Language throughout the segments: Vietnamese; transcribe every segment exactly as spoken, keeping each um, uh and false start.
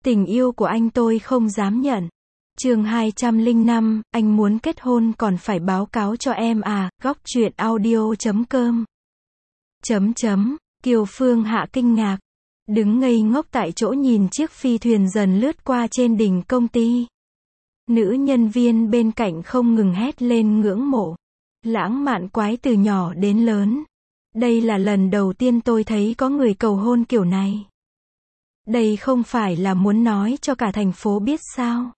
Tình yêu của anh tôi không dám nhận. Chương hai trăm lẻ năm, anh muốn kết hôn còn phải báo cáo cho em à, góc truyện audio chấm com. Chấm chấm, Kiều Phương Hạ kinh ngạc, đứng ngây ngốc tại chỗ nhìn chiếc phi thuyền dần lướt qua trên đỉnh công ty. Nữ nhân viên bên cạnh không ngừng hét lên ngưỡng mộ. Lãng mạn quái từ nhỏ đến lớn. Đây là lần đầu tiên tôi thấy có người cầu hôn kiểu này. Đây không phải là muốn nói cho cả thành phố biết sao.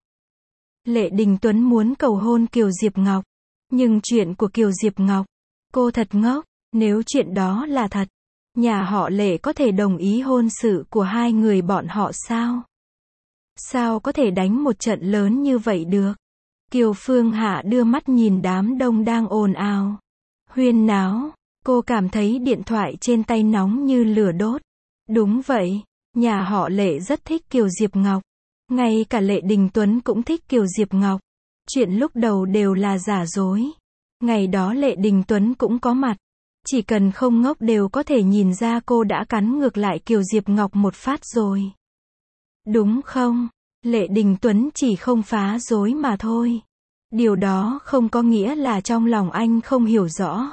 Lệ Đình Tuấn muốn cầu hôn Kiều Diệp Ngọc. Nhưng chuyện của Kiều Diệp Ngọc, cô thật ngốc, nếu chuyện đó là thật, nhà họ Lệ có thể đồng ý hôn sự của hai người bọn họ sao? Sao có thể đánh một trận lớn như vậy được? Kiều Phương Hạ đưa mắt nhìn đám đông đang ồn ào, huyên náo, cô cảm thấy điện thoại trên tay nóng như lửa đốt. Đúng vậy, nhà họ Lệ rất thích Kiều Diệp Ngọc. Ngay cả Lệ Đình Tuấn cũng thích Kiều Diệp Ngọc. Chuyện lúc đầu đều là giả dối. Ngày đó Lệ Đình Tuấn cũng có mặt. Chỉ cần không ngốc đều có thể nhìn ra cô đã cắn ngược lại Kiều Diệp Ngọc một phát rồi. Đúng không? Lệ Đình Tuấn chỉ không phá dối mà thôi. Điều đó không có nghĩa là trong lòng anh không hiểu rõ.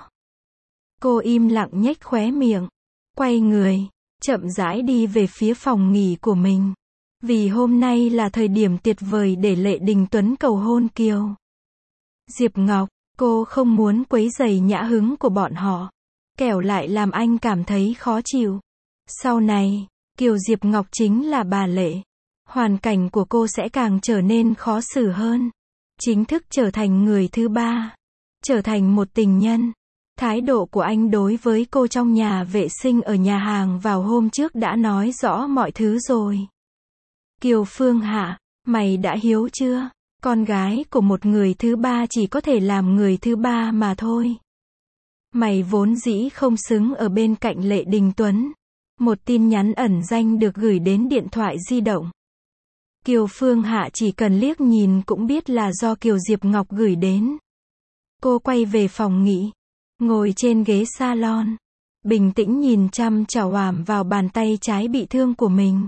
Cô im lặng nhếch khóe miệng, quay người, chậm rãi đi về phía phòng nghỉ của mình. Vì hôm nay là thời điểm tuyệt vời để Lệ Đình Tuấn cầu hôn Kiều Diệp Ngọc, cô không muốn quấy rầy nhã hứng của bọn họ, kẻo lại làm anh cảm thấy khó chịu. Sau này, Kiều Diệp Ngọc chính là bà Lệ. Hoàn cảnh của cô sẽ càng trở nên khó xử hơn. Chính thức trở thành người thứ ba. Trở thành một tình nhân. Thái độ của anh đối với cô trong nhà vệ sinh ở nhà hàng vào hôm trước đã nói rõ mọi thứ rồi. Kiều Phương Hạ, mày đã hiếu chưa? Con gái của một người thứ ba chỉ có thể làm người thứ ba mà thôi. Mày vốn dĩ không xứng ở bên cạnh Lệ Đình Tuấn. Một tin nhắn ẩn danh được gửi đến điện thoại di động. Kiều Phương Hạ chỉ cần liếc nhìn cũng biết là do Kiều Diệp Ngọc gửi đến. Cô quay về phòng nghỉ, ngồi trên ghế salon, bình tĩnh nhìn chăm chảo ảm vào bàn tay trái bị thương của mình.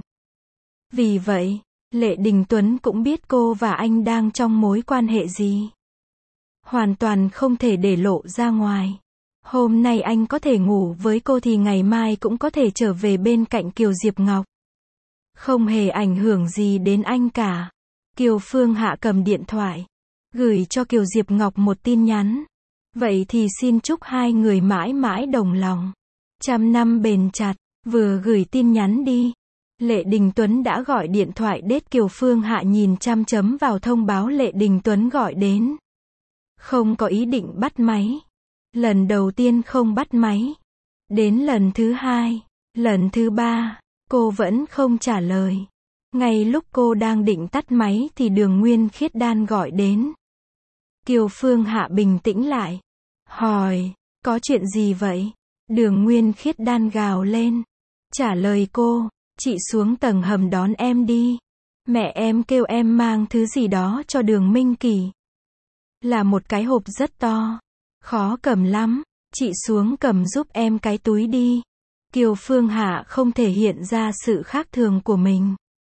Vì vậy, Lệ Đình Tuấn cũng biết cô và anh đang trong mối quan hệ gì. Hoàn toàn không thể để lộ ra ngoài. Hôm nay anh có thể ngủ với cô thì ngày mai cũng có thể trở về bên cạnh Kiều Diệp Ngọc. Không hề ảnh hưởng gì đến anh cả. Kiều Phương Hạ cầm điện thoại, gửi cho Kiều Diệp Ngọc một tin nhắn. Vậy thì xin chúc hai người mãi mãi đồng lòng, trăm năm bền chặt. Vừa gửi tin nhắn đi, Lệ Đình Tuấn đã gọi điện thoại đết. Kiều Phương Hạ nhìn chăm chấm vào thông báo Lệ Đình Tuấn gọi đến. Không có ý định bắt máy. Lần đầu tiên không bắt máy. Đến lần thứ hai, lần thứ ba, cô vẫn không trả lời. Ngay lúc cô đang định tắt máy thì Đường Nguyên Khiết Đan gọi đến. Kiều Phương Hạ bình tĩnh lại, hỏi, có chuyện gì vậy? Đường Nguyên Khiết Đan gào lên, trả lời cô, chị xuống tầng hầm đón em đi. Mẹ em kêu em mang thứ gì đó cho Đường Minh Kỳ. Là một cái hộp rất to, khó cầm lắm, chị xuống cầm giúp em cái túi đi. Kiều Phương Hạ không thể hiện ra sự khác thường của mình.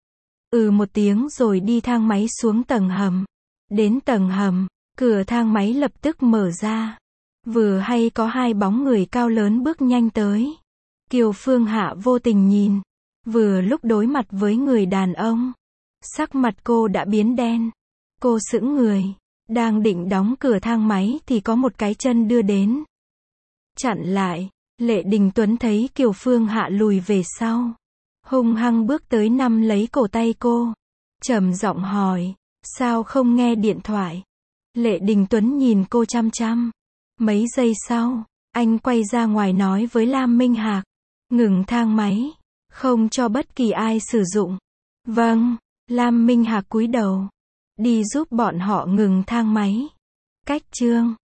Ừ một tiếng rồi đi thang máy xuống tầng hầm. Đến tầng hầm, cửa thang máy lập tức mở ra. Vừa hay có hai bóng người cao lớn bước nhanh tới. Kiều Phương Hạ vô tình nhìn. Vừa lúc đối mặt với người đàn ông, sắc mặt cô đã biến đen. Cô sững người. Đang định đóng cửa thang máy thì có một cái chân đưa đến. Chặn lại. Lệ Đình Tuấn thấy Kiều Phương Hạ lùi về sau, hung hăng bước tới nắm lấy cổ tay cô, trầm giọng hỏi, sao không nghe điện thoại? Lệ Đình Tuấn nhìn cô chăm chăm. Mấy giây sau, anh quay ra ngoài nói với Lam Minh Hạc, ngừng thang máy, không cho bất kỳ ai sử dụng. Vâng. Lam Minh Hạc cúi đầu, đi giúp bọn họ ngừng thang máy. Cách chương